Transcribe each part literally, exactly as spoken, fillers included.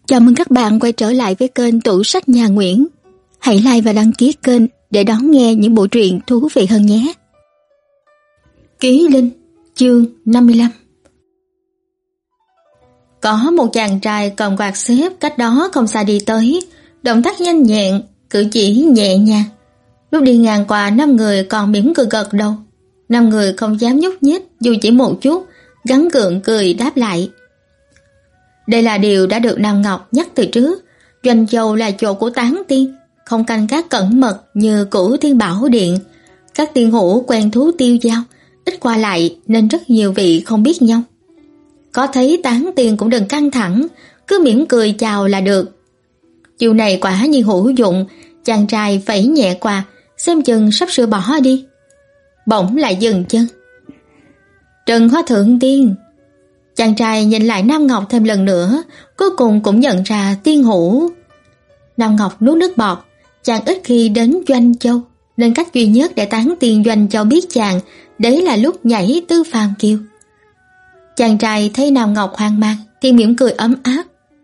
Chào mừng các bạn quay trở lại với kênh Tủ Sách Nhà Nguyễn. Hãy like và đăng ký kênh để đón nghe những bộ truyện thú vị hơn nhé. Ký Linh, chương năm mươi lăm. Có một chàng trai cầm quạt xếp cách đó không xa đi tới, động tác nhanh nhẹn, cử chỉ nhẹ nhàng. Lúc đi ngang qua năm người còn mỉm cười gật đầu. Năm người không dám nhúc nhích dù chỉ một chút, gắng gượng cười đáp lại. Đây là điều đã được Nam Ngọc nhắc từ trước. Doanh Châu là chỗ của tán tiên, không canh gác cẩn mật như cửu Thiên Bảo Điện. Các tiên hữu quen thú tiêu dao, ít qua lại nên rất nhiều vị không biết nhau. Có thấy tán tiên cũng đừng căng thẳng, cứ mỉm cười chào là được. Chiều này quả nhiên hữu dụng, chàng trai phẩy nhẹ quạt, xem chừng sắp sửa bỏ đi. Bỗng lại dừng chân. Trần Hoa Thượng Tiên. Chàng trai nhìn lại Nam Ngọc thêm lần nữa, cuối cùng cũng nhận ra tiên hữu. Nam Ngọc nuốt nước bọt, chàng ít khi đến Doanh Châu, nên cách duy nhất để tán tiên Doanh Châu biết chàng, đấy là lúc nhảy Tư Phàm Kiều. Chàng trai thấy Nam Ngọc hoang mang, thì mỉm cười ấm áp.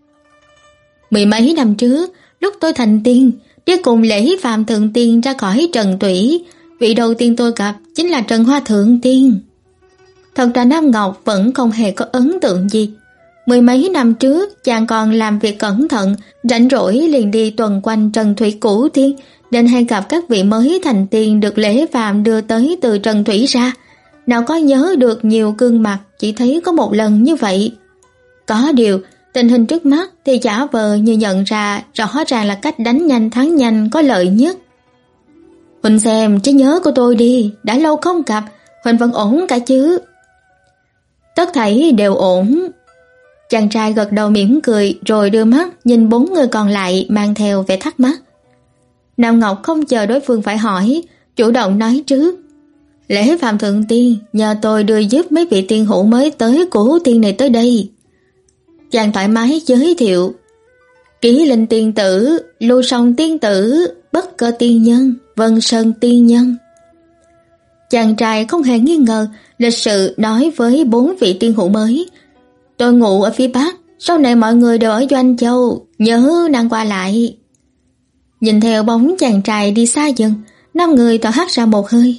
Mười mấy năm trước, lúc tôi thành tiên, đi cùng Lễ Phàm Thượng Tiên ra khỏi Trần Thủy, vị đầu tiên tôi gặp chính là Trần Hoa Thượng Tiên. Thật ra Nam Ngọc vẫn không hề có ấn tượng gì. Mười mấy năm trước, chàng còn làm việc cẩn thận, rảnh rỗi liền đi tuần quanh Trần Thủy Cửu Thiên, nên hay gặp các vị mới thành tiên được Lễ Phàm đưa tới từ Trần Thủy ra. Nào có nhớ được nhiều gương mặt, chỉ thấy có một lần như vậy. Có điều, tình hình trước mắt thì giả vờ như nhận ra rõ ràng là cách đánh nhanh thắng nhanh có lợi nhất. Huynh xem trí nhớ của tôi đi, đã lâu không gặp, Huynh vẫn ổn cả chứ? Tất thảy đều ổn. Chàng trai gật đầu mỉm cười rồi đưa mắt nhìn bốn người còn lại mang theo vẻ thắc mắc. Nam Ngọc không chờ đối phương phải hỏi, chủ động nói trước. Lễ Phàm Thượng Tiên nhờ tôi đưa giúp mấy vị tiên hữu mới tới của tiên này tới đây. Chàng thoải mái giới thiệu. Ký Linh tiên tử, Lưu Song tiên tử, Bất Cơ tiên nhân, Vân Sơn tiên nhân. Chàng trai không hề nghi ngờ, lịch sự nói với bốn vị tiên hữu mới. Tôi ngủ ở phía Bắc, sau này mọi người đều ở Doanh Châu, nhớ năng qua lại. Nhìn theo bóng chàng trai đi xa dần, năm người tỏa hắt ra một hơi.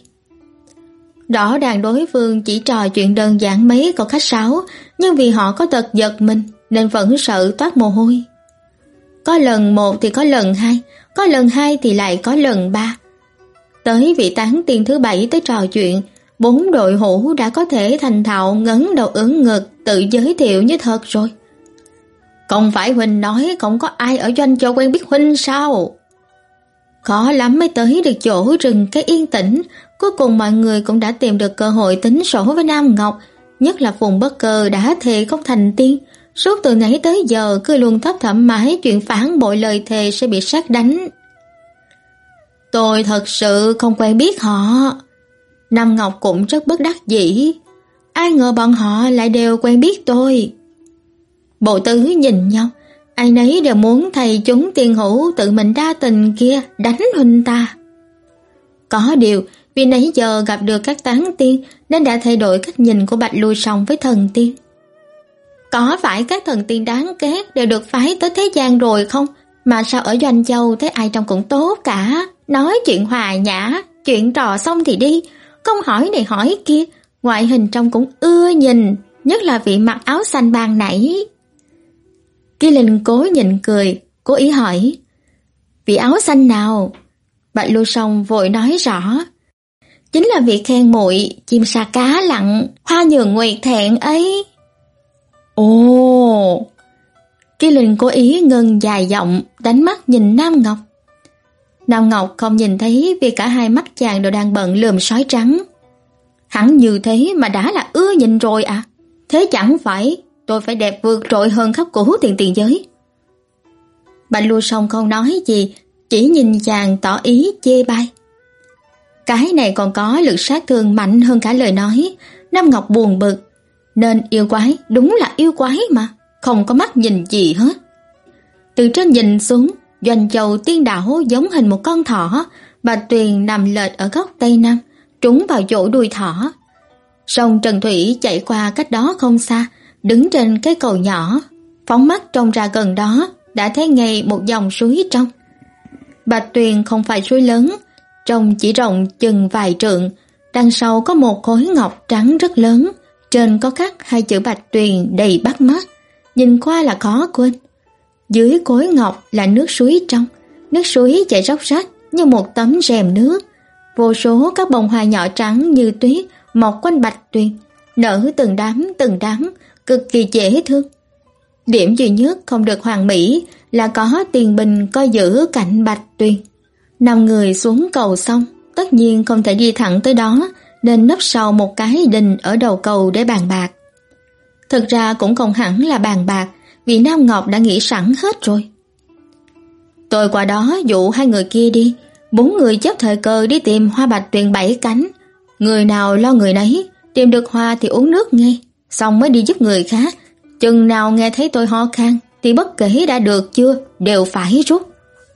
Rõ ràng đối phương chỉ trò chuyện đơn giản mấy câu khách sáo, nhưng vì họ có tật giật mình nên vẫn sợ toát mồ hôi. Có lần một thì có lần hai, có lần hai thì lại có lần ba. Tới vị tán tiên thứ bảy tới trò chuyện, bốn đội hữu đã có thể thành thạo ngấn đầu ưỡn ngực tự giới thiệu như thật rồi. Không phải Huynh nói không có ai ở Doanh Châu quen biết Huynh sao? Khó lắm mới tới được chỗ rừng cái yên tĩnh, cuối cùng mọi người cũng đã tìm được cơ hội tính sổ với Nam Ngọc, nhất là Phùng Bất Cơ đã thề không thành tiên, suốt từ nãy tới giờ cứ luôn thấp thỏm mãi chuyện phản bội lời thề sẽ bị sát đánh. Tôi thật sự không quen biết họ. Nam Ngọc cũng rất bất đắc dĩ. Ai ngờ bọn họ lại đều quen biết tôi. Bộ tứ nhìn nhau, ai nấy đều muốn thầy chúng tiên hữu tự mình đa tình kia đánh Huynh ta. Có điều, vì nãy giờ gặp được các tán tiên nên đã thay đổi cách nhìn của Bạch Lui Song với thần tiên. Có phải các thần tiên đáng ghét đều được phái tới thế gian rồi không? Mà sao ở Doanh Châu thấy ai trông cũng tốt cả, nói chuyện hòa nhã, chuyện trò xong thì đi, không hỏi này hỏi kia, ngoại hình trông cũng ưa nhìn, nhất là vị mặc áo xanh ban nãy. Kỳ Linh cố nhịn cười, cố ý hỏi, vị áo xanh nào? Bạch Lưu Song vội nói rõ, chính là vị khen muội chim sa cá lặn, hoa nhường nguyệt thẹn ấy. Ồ! Kỳ Linh cố ý ngừng dài giọng, đánh mắt nhìn Nam Ngọc. Nam Ngọc không nhìn thấy vì cả hai mắt chàng đều đang bận lườm sói trắng. Hẳn như thế mà đã là ưa nhìn rồi à? Thế chẳng phải tôi phải đẹp vượt trội hơn khắp cửu tiền tiền giới? Bạch Lưu Song không nói gì, chỉ nhìn chàng tỏ ý chê bai. Cái này còn có lực sát thương mạnh hơn cả lời nói. Nam Ngọc buồn bực, nên yêu quái đúng là yêu quái mà, không có mắt nhìn gì hết. Từ trên nhìn xuống, Doanh Châu tiên đảo giống hình một con thỏ, Bạch Tuyền nằm lệch ở góc tây nam, trúng vào chỗ đuôi thỏ. Sông Trần Thủy chạy qua cách đó không xa, đứng trên cái cầu nhỏ. Phóng mắt trông ra gần đó, đã thấy ngay một dòng suối trong. Bạch Tuyền không phải suối lớn, trông chỉ rộng chừng vài trượng, đằng sau có một khối ngọc trắng rất lớn, trên có khắc hai chữ Bạch Tuyền đầy bắt mắt, nhìn qua là khó quên. Dưới khối ngọc là nước suối trong, nước suối chảy róc rách như một tấm rèm nước, vô số các bông hoa nhỏ trắng như tuyết mọc quanh Bạch Tuyền, nở từng đám từng đám, cực kỳ dễ thương. Điểm duy nhất không được hoàn mỹ là có tiền bình coi giữ cạnh Bạch Tuyền. Năm người xuống cầu xong, tất nhiên không thể đi thẳng tới đó, nên nấp sau một cái đình ở đầu cầu để bàn bạc. Thực ra cũng không hẳn là bàn bạc, vì Nam Ngọc đã nghĩ sẵn hết rồi. Tôi qua đó dụ hai người kia đi, bốn người chấp thời cơ đi tìm hoa Bạch Tuyền bảy cánh. Người nào lo người nấy, tìm được hoa thì uống nước ngay, xong mới đi giúp người khác. Chừng nào nghe thấy tôi ho khan thì bất kể đã được chưa đều phải rút.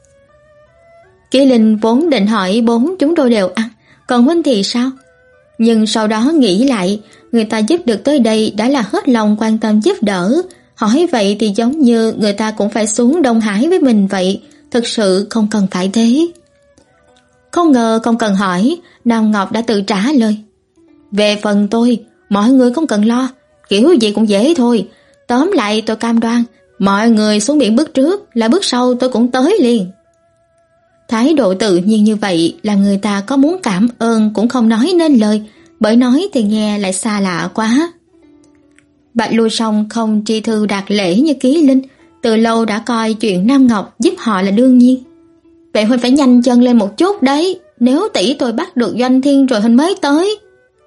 Kỷ Linh vốn định hỏi bốn chúng tôi đều ăn, còn huynh thì sao? Nhưng sau đó nghĩ lại, người ta giúp được tới đây đã là hết lòng quan tâm giúp đỡ. Hỏi vậy thì giống như người ta cũng phải xuống Đông Hải với mình vậy, thực sự không cần phải thế. Không ngờ không cần hỏi, Nam Ngọc đã tự trả lời. Về phần tôi, mọi người không cần lo, kiểu gì cũng dễ thôi. Tóm lại tôi cam đoan, mọi người xuống biển bước trước là bước sau tôi cũng tới liền. Thái độ tự nhiên như vậy là người ta có muốn cảm ơn cũng không nói nên lời, bởi nói thì nghe lại xa lạ quá. Bạch Lưu Song không tri thư đạt lễ như Kỷ Linh, từ lâu đã coi chuyện Nam Ngọc giúp họ là đương nhiên. Vậy huynh phải nhanh chân lên một chút đấy, nếu tỷ tôi bắt được Doanh Thiên rồi huynh mới tới.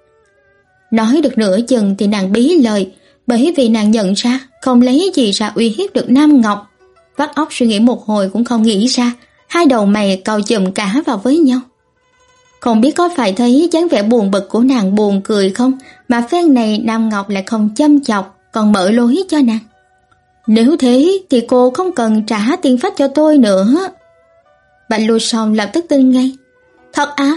Nói được nửa chừng thì nàng bí lời, bởi vì nàng nhận ra không lấy gì ra uy hiếp được Nam Ngọc. Vắt óc suy nghĩ một hồi cũng không nghĩ ra, hai đầu mày cau chùm cả vào với nhau. Không biết có phải thấy dáng vẻ buồn bực của nàng buồn cười không, mà phen này Nam Ngọc lại không châm chọc, còn mở lối cho nàng. Nếu thế thì cô không cần trả tiền phách cho tôi nữa. Bạch Lưu Song lập tức tin ngay. Thật à?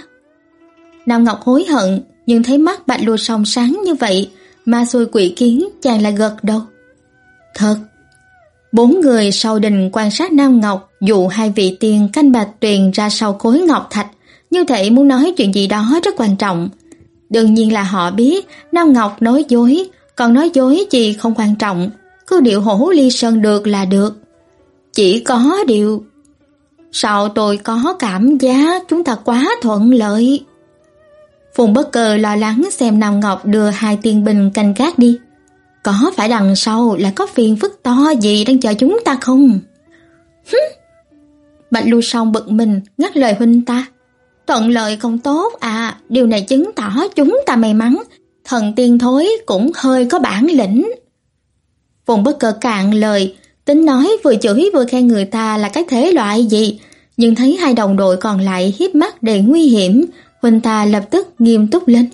Nam Ngọc hối hận, nhưng thấy mắt Bạch Lưu Song sáng như vậy, ma xui quỷ kiến chàng lại gật đầu. Thật. Bốn người sau đình quan sát Nam Ngọc dụ hai vị tiên canh Bạch Tuyền ra sau khối ngọc thạch, như thể muốn nói chuyện gì đó rất quan trọng. Đương nhiên là họ biết Nam Ngọc nói dối, còn nói dối gì không quan trọng, cứ điệu hổ ly sơn được là được. Chỉ có điều, sao tôi có cảm giác chúng ta quá thuận lợi. Phùng Bất Cơ lo lắng xem Nam Ngọc đưa hai tiên binh canh gác đi. Có phải đằng sau là có phiền phức to gì đang chờ chúng ta không? Hứ! Bạch Lưu Song bực mình ngắt lời huynh ta. Thuận lợi không tốt à, điều này chứng tỏ chúng ta may mắn. Thần tiên thối cũng hơi có bản lĩnh. Phùng Bất Cơ cạn lời, tính nói vừa chửi vừa khen người ta là cái thể loại gì, nhưng thấy hai đồng đội còn lại hiếp mắt đầy nguy hiểm, huynh ta lập tức nghiêm túc lên.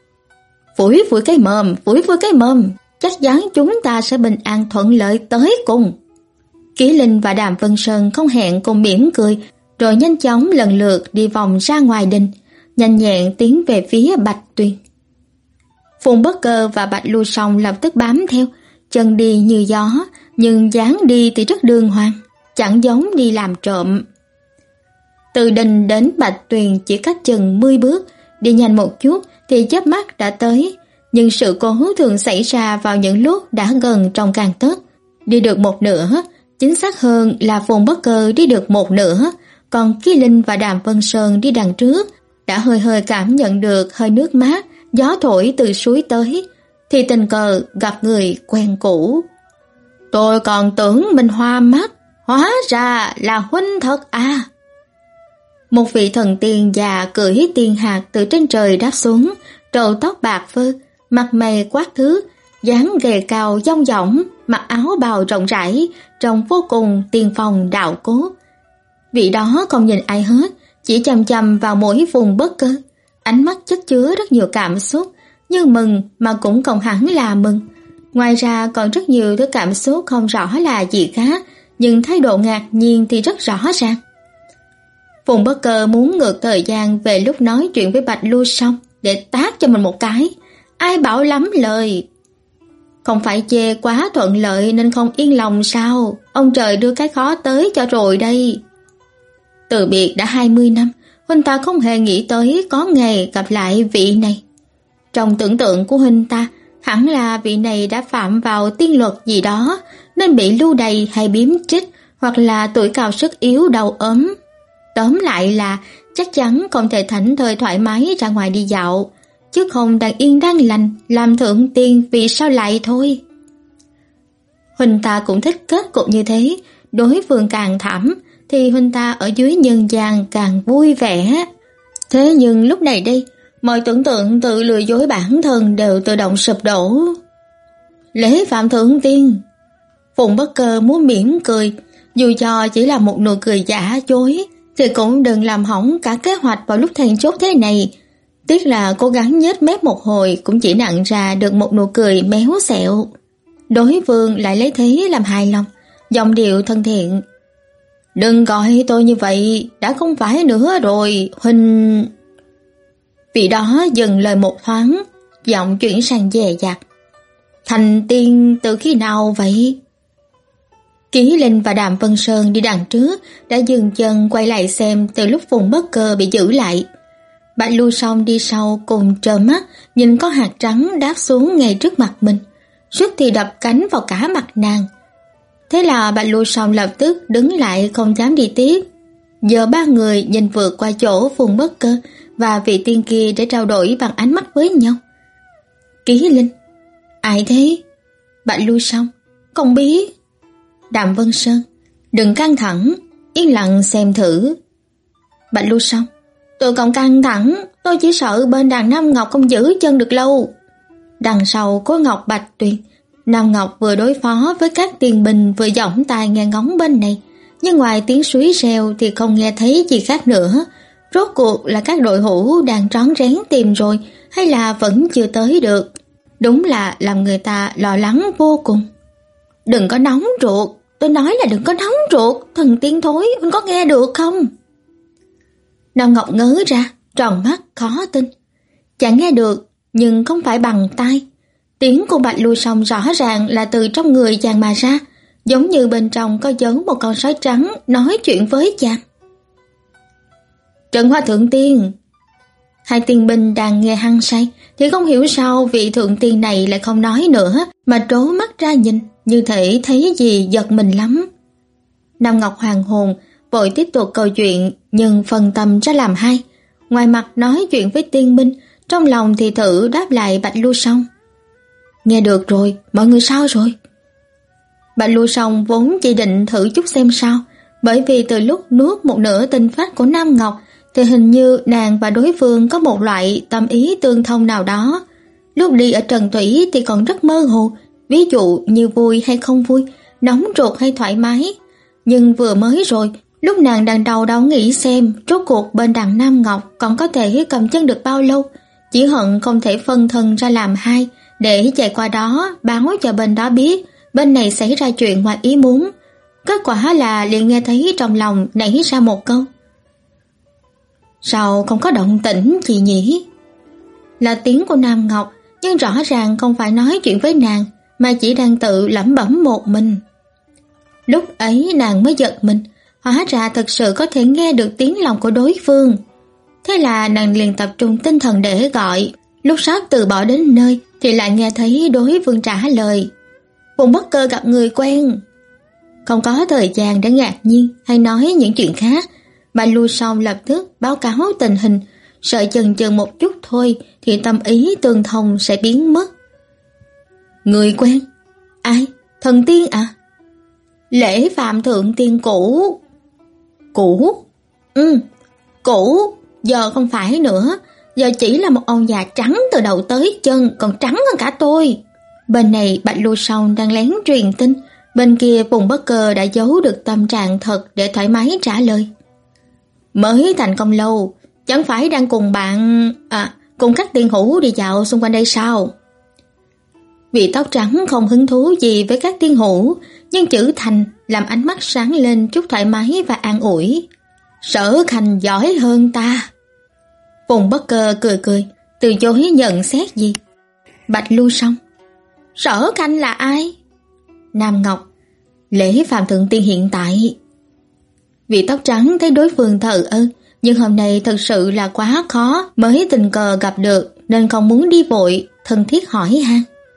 Phủi phủi cái mồm, phủi phủi cái mồm, chắc chắn chúng ta sẽ bình an thuận lợi tới cùng. Kỷ Linh và Đàm Vân Sơn không hẹn cùng mỉm cười, rồi nhanh chóng lần lượt đi vòng ra ngoài đình, nhanh nhẹn tiến về phía Bạch Tuyền. Phùng Bất Cơ và Bạch Lưu Song lập tức bám theo, chân đi như gió, nhưng dáng đi thì rất đường hoàng, chẳng giống đi làm trộm. Từ đình đến Bạch Tuyền chỉ cách chừng mười bước, đi nhanh một chút thì chớp mắt đã tới, nhưng sự cố thường xảy ra vào những lúc đã gần trong gang tấc. Đi được một nửa, chính xác hơn là Phùng Bất Cơ đi được một nửa, còn Kỷ Linh và Đàm Vân Sơn đi đằng trước, đã hơi hơi cảm nhận được hơi nước mát, gió thổi từ suối tới, thì tình cờ gặp người quen cũ. Tôi còn tưởng mình hoa mắt, hóa ra là huynh thật à. Một vị thần tiên già cưỡi tiên hạt từ trên trời đáp xuống, râu tóc bạc phơ, mặt mày quát thước, dáng gầy cao dong dỏng, mặc áo bào rộng rãi, trông vô cùng tiên phong đạo cốt. Vị đó không nhìn ai hết, chỉ chằm chằm vào mỗi Phùng Bất Cơ, ánh mắt chất chứa rất nhiều cảm xúc, như mừng mà cũng không hẳn là mừng. Ngoài ra còn rất nhiều thứ cảm xúc không rõ là gì khác, nhưng thái độ ngạc nhiên thì rất rõ ràng. Phùng Bất Cơ muốn ngược thời gian về lúc nói chuyện với Bạch Lưu Song để tát cho mình một cái. Ai bảo lắm lời. Không phải chê quá thuận lợi nên không yên lòng sao? Ông trời đưa cái khó tới cho rồi đây. Từ biệt đã hai mươi năm, huynh ta không hề nghĩ tới có ngày gặp lại vị này. Trong tưởng tượng của huynh ta, hẳn là vị này đã phạm vào tiên luật gì đó nên bị lưu đày hay biếm trích, hoặc là tuổi cao sức yếu đau ốm. Tóm lại là chắc chắn không thể thảnh thơi thoải mái ra ngoài đi dạo, chứ không đang yên đang lành làm thượng tiên vì sao lại thôi. Huynh ta cũng thích kết cục như thế, đối phương càng thảm thì huynh ta ở dưới nhân gian càng vui vẻ. Thế nhưng lúc này đây, mọi tưởng tượng tự lừa dối bản thân đều tự động sụp đổ. Lễ phạm thượng tiên. Phùng Bất Cơ muốn mỉm cười, dù cho chỉ là một nụ cười giả dối thì cũng đừng làm hỏng cả kế hoạch vào lúc then chốt thế này. Tiếc là cố gắng nhếch mép một hồi cũng chỉ nặn ra được một nụ cười méo xẹo. Đối phương lại lấy thế làm hài lòng, giọng điệu thân thiện. Đừng gọi tôi như vậy, đã không phải nữa rồi, huynh... Vị đó dừng lời một thoáng, giọng chuyển sang dè dặt. Thành tiên từ khi nào vậy? Ký Linh và Đàm Vân Sơn đi đằng trước đã dừng chân quay lại xem từ lúc Phùng Bất Cơ bị giữ lại. Bạch Lưu Song đi sau cùng trơ mắt nhìn có hạt trắng đáp xuống ngay trước mặt mình, suýt thì đập cánh vào cả mặt nàng. Thế là Bạch Lưu Song lập tức đứng lại không dám đi tiếp. Giờ ba người nhìn vượt qua chỗ Phùng Bất Cơ và vị tiên kia để trao đổi bằng ánh mắt với nhau. Ký Linh: Ai thế? Bạch Lưu Song: Không biết. Đàm Vân Sơn: Đừng căng thẳng, yên lặng xem thử. Bạch Lưu Song: Tôi không căng thẳng, tôi chỉ sợ bên đàn Nam Ngọc không giữ chân được lâu. Đằng sau có Ngọc Bạch Tuyền, Nam Ngọc vừa đối phó với các tiên binh vừa giỏng tai nghe ngóng bên này, nhưng ngoài tiếng suối reo thì không nghe thấy gì khác nữa. Rốt cuộc là các đội hữu đang rón rén tìm rồi hay là vẫn chưa tới được? Đúng là làm người ta lo lắng vô cùng. Đừng có nóng ruột, tôi nói là đừng có nóng ruột, thần tiên thối, anh có nghe được không? Nam Ngọc ngớ ra, tròn mắt khó tin. Chẳng nghe được, nhưng không phải bằng tai. Tiếng của Bạch Lưu Song rõ ràng là từ trong người chàng mà ra, giống như bên trong có giấu một con sói trắng nói chuyện với chàng. Trần Hoa Thượng Tiên. Hai tiên binh đang nghe hăng say thì không hiểu sao vị thượng tiên này lại không nói nữa mà trố mắt ra nhìn, như thể thấy gì giật mình lắm. Nam Ngọc hoàng hồn vội tiếp tục câu chuyện, nhưng phân tâm ra làm hai. Ngoài mặt nói chuyện với tiên binh, trong lòng thì thử đáp lại Bạch Lưu Song. Nghe được rồi, mọi người sao rồi? Bạch Lưu Song vốn chỉ định thử chút xem sao, bởi vì từ lúc nuốt một nửa tinh phách của Nam Ngọc thì hình như nàng và đối phương có một loại tâm ý tương thông nào đó. Lúc đi ở Trần Thủy thì còn rất mơ hồ, ví dụ như vui hay không vui, nóng ruột hay thoải mái. Nhưng vừa mới rồi, lúc nàng đang đầu đau nghĩ xem rốt cuộc bên đàn Nam Ngọc còn có thể cầm chân được bao lâu, chỉ hận không thể phân thân ra làm hai để chạy qua đó báo cho bên đó biết bên này xảy ra chuyện ngoài ý muốn. Kết quả là liền nghe thấy trong lòng nảy ra một câu: Sao không có động tĩnh gì nhỉ? Là tiếng của Nam Ngọc, nhưng rõ ràng không phải nói chuyện với nàng mà chỉ đang tự lẩm bẩm một mình. Lúc ấy nàng mới giật mình, hóa ra thật sự có thể nghe được tiếng lòng của đối phương. Thế là nàng liền tập trung tinh thần để gọi. Lúc sắp từ bỏ đến nơi thì lại nghe thấy đối phương trả lời: Phùng Bất Cơ gặp người quen. Không có thời gian để ngạc nhiên hay nói những chuyện khác, Bạch Lưu Song lập tức báo cáo tình hình, sợ chần chừ một chút thôi thì tâm ý tương thông sẽ biến mất. Người quen? Ai? Thần tiên à? Lễ phạm thượng tiên cũ. Cũ? Ừ, cũ, giờ không phải nữa, giờ chỉ là một ông già trắng từ đầu tới chân, còn trắng hơn cả tôi. Bên này Bạch Lưu Song đang lén truyền tin, bên kia Phùng Bất Cơ đã giấu được tâm trạng thật để thoải mái trả lời. Mới thành công lâu, chẳng phải đang cùng bạn, à, cùng các tiên hữu đi dạo xung quanh đây sao? Vị tóc trắng không hứng thú gì với các tiên hữu, nhưng chữ thành làm ánh mắt sáng lên chút thoải mái và an ủi. Sở Khanh giỏi hơn ta. Phùng Bất Cơ cười cười, từ chối nhận xét gì. Bạch Lưu Song. Sở Khanh là ai? Nam Ngọc: Lễ Phạm Thượng Tiên hiện tại. Vị tóc trắng thấy đối phương thờ ơ, nhưng hôm nay thật sự là quá khó mới tình cờ gặp được, nên không muốn đi vội, thân thiết hỏi han.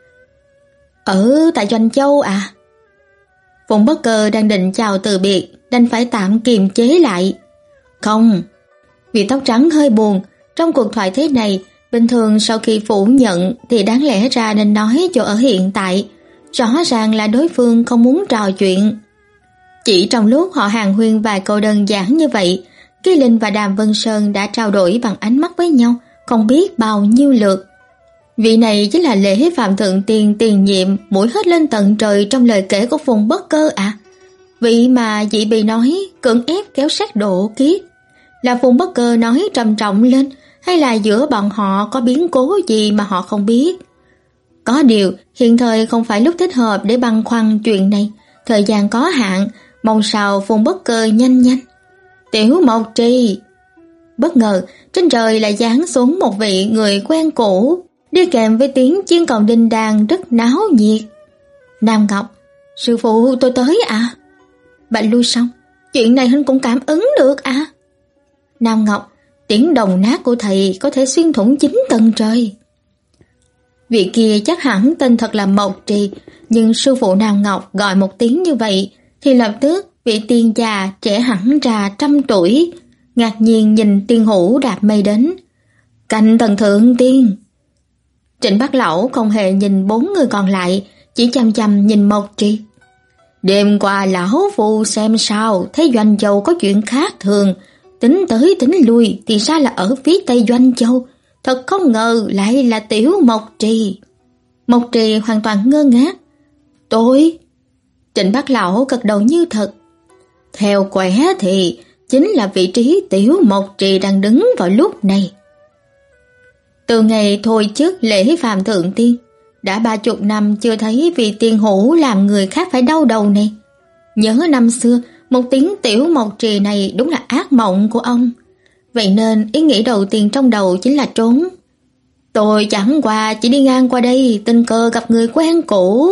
Ở tại Doanh Châu à? Phùng Bất Cơ đang định chào từ biệt, đành phải tạm kiềm chế lại. Không. Vị tóc trắng hơi buồn, trong cuộc thoại thế này, bình thường sau khi phủ nhận thì đáng lẽ ra nên nói chỗ ở hiện tại, rõ ràng là đối phương không muốn trò chuyện. Chỉ trong lúc họ hàn huyên vài câu đơn giản như vậy, Kỳ Linh và Đàm Vân Sơn đã trao đổi bằng ánh mắt với nhau, không biết bao nhiêu lượt. Vị này chính là Lễ Phạm Thượng Tiên tiền nhiệm mũi hết lên tận trời trong lời kể của Phùng Bất Cơ à? Vị mà dị bị nói cưỡng ép kéo sát độ kiết, là Phùng Bất Cơ nói trầm trọng lên, hay là giữa bọn họ có biến cố gì mà họ không biết? Có điều, hiện thời không phải lúc thích hợp để băn khoăn chuyện này, thời gian có hạn, mong sao Phùng Bất Cơ nhanh nhanh. Tiểu Mộc Trì. Bất ngờ, trên trời lại giáng xuống một vị người quen cũ, đi kèm với tiếng chiên cồng đinh đàn rất náo nhiệt. Nam Ngọc: Sư phụ tôi tới à? Bạch Lưu Song: Chuyện này huynh cũng cảm ứng được à? Nam Ngọc: Tiếng đồng nát của thầy có thể xuyên thủng chín tầng trời. Vị kia chắc hẳn tên thật là Mộc Trì, nhưng sư phụ Nam Ngọc gọi một tiếng như vậy thì lập tức vị tiên già trẻ hẳn ra trăm tuổi, ngạc nhiên nhìn Tiên Hữu đạp mây đến. Canh Thần Thượng Tiên. Trịnh Bác Lão không hề nhìn bốn người còn lại, chỉ chăm chăm nhìn Mộc Trì. Đêm qua lão phu xem sao, thấy Doanh Châu có chuyện khác thường, tính tới tính lui thì ra là ở phía tây Doanh Châu, thật không ngờ lại là Tiểu Mộc Trì. Mộc Trì hoàn toàn ngơ ngác. Tôi? Trịnh Bác Lão gật đầu như thật. Theo quẻ thì chính là vị trí Tiểu Mộc Trì đang đứng vào lúc này. Từ ngày thôi chức Lễ Phạm Thượng Tiên, đã ba chục năm chưa thấy vị Tiên Hữu làm người khác phải đau đầu này. Nhớ năm xưa, một tiếng Tiểu Mộc Trì này đúng là ác mộng của ông. Vậy nên ý nghĩ đầu tiên trong đầu chính là trốn. Tôi chẳng qua chỉ đi ngang qua đây, tình cờ gặp người quen cũ.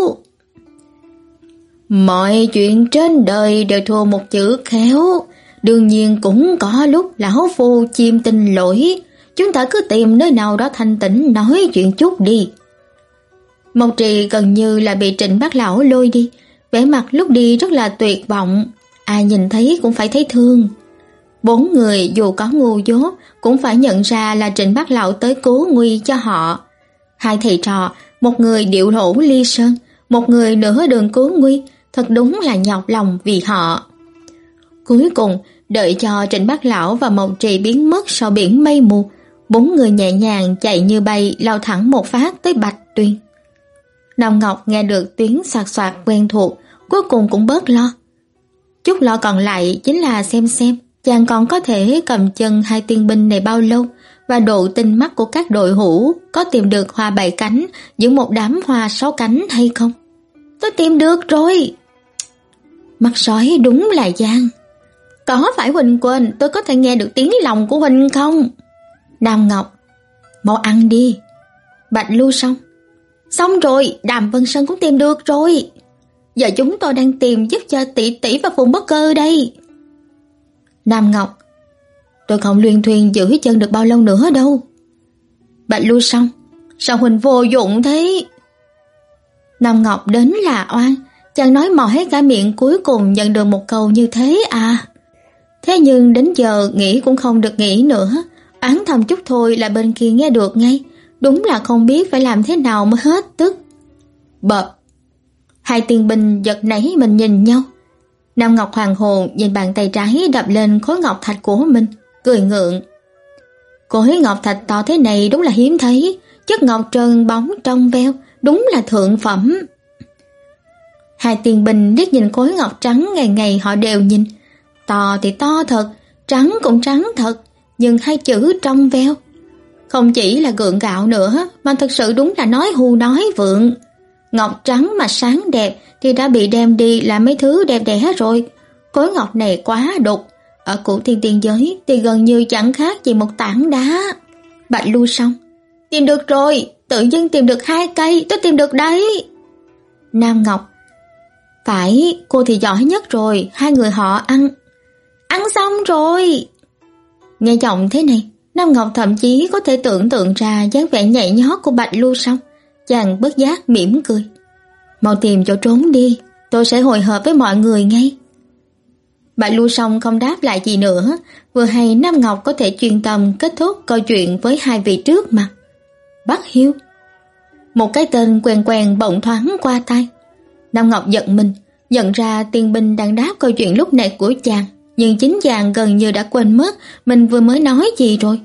Mọi chuyện trên đời đều thua một chữ khéo, đương nhiên cũng có lúc lão phu chiêm tinh lỗi. Chúng ta cứ tìm nơi nào đó thanh tĩnh nói chuyện chút đi. Mộc Trì gần như là bị Trịnh Bác Lão lôi đi, vẻ mặt lúc đi rất là tuyệt vọng, ai nhìn thấy cũng phải thấy thương. Bốn người dù có ngu dốt cũng phải nhận ra là Trịnh Bác Lão tới cứu nguy cho họ. Hai thầy trò, một người điệu hổ ly sơn, một người nửa đường cứu nguy, thật đúng là nhọc lòng vì họ. Cuối cùng, đợi cho Trịnh Bác Lão và Mộc Trì biến mất sau biển mây mù, bốn người nhẹ nhàng chạy như bay lao thẳng một phát tới Bạch Tuyên. Nam Ngọc nghe được tiếng xoạt xoạt quen thuộc, cuối cùng cũng bớt lo. Chút lo còn lại chính là xem xem chàng còn có thể cầm chân hai tiên binh này bao lâu, và độ tinh mắt của các đội hữu có tìm được hoa bảy cánh giữa một đám hoa sáu cánh hay không. Tôi tìm được rồi. Mắt sói đúng là gian. Có phải Huỳnh quên tôi có thể nghe được tiếng lòng của Huỳnh không? Nam Ngọc: Mau ăn đi. Bạch Lưu Song: Xong rồi, Đàm Vân Sơn cũng tìm được rồi. Giờ chúng tôi đang tìm giúp cho tỷ tỷ và Phùng Bất Cơ đây. Nam Ngọc: Tôi không luyện thuyền giữ chân được bao lâu nữa đâu. Bạch Lưu Song: Sao Huỳnh vô dụng thế? Nam Ngọc đến là oan, chàng nói mỏi cả miệng cuối cùng nhận được một câu như thế à. Thế nhưng đến giờ nghĩ cũng không được nghĩ nữa, oán thầm chút thôi là bên kia nghe được ngay, đúng là không biết phải làm thế nào mới hết tức. Bập. Hai tiên binh giật nảy mình nhìn nhau. Nam Ngọc hoàng hồn nhìn bàn tay trái đập lên khối ngọc thạch của mình, cười ngượng. Khối ngọc thạch to thế này đúng là hiếm thấy, chất ngọc trơn bóng trong veo, đúng là thượng phẩm. Hai tiên binh liếc nhìn khối ngọc trắng ngày ngày họ đều nhìn. To thì to thật, trắng cũng trắng thật, nhưng hai chữ trong veo. Không chỉ là gượng gạo nữa, mà thật sự đúng là nói hù nói vượng. Ngọc trắng mà sáng đẹp thì đã bị đem đi làm mấy thứ đẹp đẽ rồi. Khối ngọc này quá đục, ở Cửu Thiên Tiên giới thì gần như chẳng khác gì một tảng đá. Bạch Lưu Song: Tìm được rồi, tự dưng tìm được hai cây, tôi tìm được đấy. Nam Ngọc. Phải, cô thì giỏi nhất rồi, hai người họ ăn. Ăn xong rồi. Nghe giọng thế này, Nam Ngọc thậm chí có thể tưởng tượng ra dáng vẻ nhảy nhót của Bạch Lưu Song. Chàng bất giác mỉm cười. Mau tìm chỗ trốn đi, tôi sẽ hội hợp với mọi người ngay. Bạch Lưu Song không đáp lại gì nữa, vừa hay Nam Ngọc có thể chuyên tâm kết thúc câu chuyện với hai vị trước mặt. Bắc Hiếu. Một cái tên quen quen bỗng thoáng qua tai. Nam Ngọc giận mình, nhận ra Tiên Binh đang đáp câu chuyện lúc nãy của chàng, nhưng chính chàng gần như đã quên mất mình vừa mới nói gì rồi.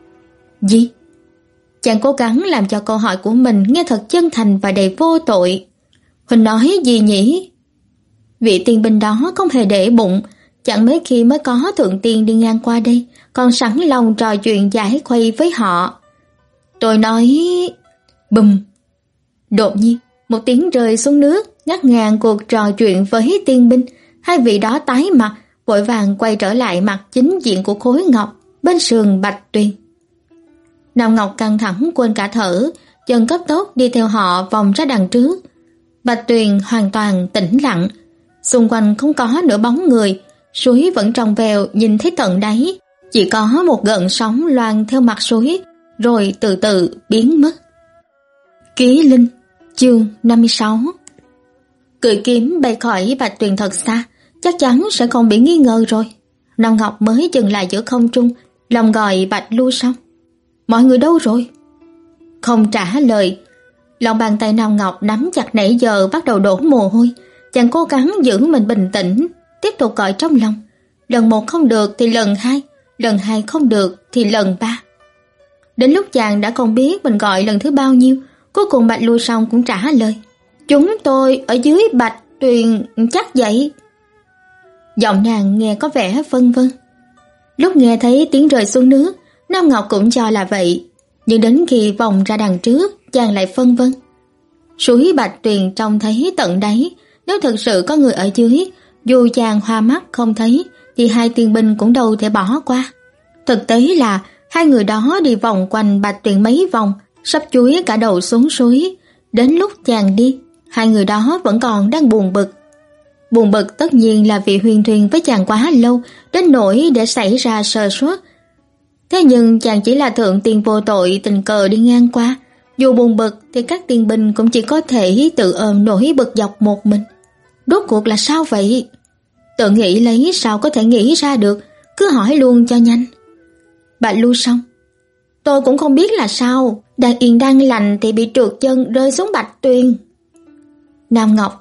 Gì? Chàng cố gắng làm cho câu hỏi của mình nghe thật chân thành và đầy vô tội. Huỳnh nói gì nhỉ? Vị tiên binh đó không hề để bụng, chẳng mấy khi mới có thượng tiên đi ngang qua đây, còn sẵn lòng trò chuyện giải khuây với họ. Tôi nói... Bùm! Đột nhiên, một tiếng rơi xuống nước, ngắt ngang cuộc trò chuyện với tiên binh. Hai vị đó tái mặt, vội vàng quay trở lại mặt chính diện của khối ngọc, bên sườn Bạch Tuyền. Nam Ngọc căng thẳng quên cả thở, chân cấp tốc đi theo họ vòng ra đằng trước. Bạch Tuyền hoàn toàn tĩnh lặng, xung quanh không có nửa bóng người, suối vẫn trong veo nhìn thấy tận đáy, chỉ có một gợn sóng loang theo mặt suối, rồi từ từ biến mất. Ký Linh, chương năm mươi sáu. Cự kiếm bay khỏi Bạch Tuyền thật xa, chắc chắn sẽ không bị nghi ngờ rồi. Nam Ngọc mới dừng lại giữa không trung, lòng gọi Bạch Lưu Song. Mọi người đâu rồi? Không trả lời. Lòng bàn tay Nam Ngọc nắm chặt nãy giờ bắt đầu đổ mồ hôi. Chàng cố gắng giữ mình bình tĩnh, tiếp tục gọi trong lòng. Lần một không được thì lần hai, lần hai không được thì lần ba. Đến lúc chàng đã không biết mình gọi lần thứ bao nhiêu, cuối cùng Bạch Lưu Song cũng trả lời. Chúng tôi ở dưới Bạch Tuyền chắc vậy. Giọng nàng nghe có vẻ vân vân. Lúc nghe thấy tiếng rơi xuống nước, Nam Ngọc cũng cho là vậy, nhưng đến khi vòng ra đằng trước, chàng lại phân vân. Suối Bạch Tuyền trông thấy tận đáy, nếu thực sự có người ở dưới, dù chàng hoa mắt không thấy, thì hai tiên binh cũng đâu thể bỏ qua. Thực tế là hai người đó đi vòng quanh Bạch Tuyền mấy vòng, sắp chúi cả đầu xuống suối. Đến lúc chàng đi, hai người đó vẫn còn đang buồn bực. Buồn bực tất nhiên là vì huyền thuyền với chàng quá lâu, đến nỗi để xảy ra sơ suất. Thế nhưng chàng chỉ là thượng tiên vô tội tình cờ đi ngang qua, dù buồn bực thì các tiên binh cũng chỉ có thể tự ôm nỗi bực dọc một mình. Rốt cuộc là sao vậy? Tự nghĩ lấy sao có thể nghĩ ra được, cứ hỏi luôn cho nhanh. Bạch Lưu Song. Tôi cũng không biết là sao, đang yên đang lành thì bị trượt chân rơi xuống Bạch Tuyền. Nam Ngọc.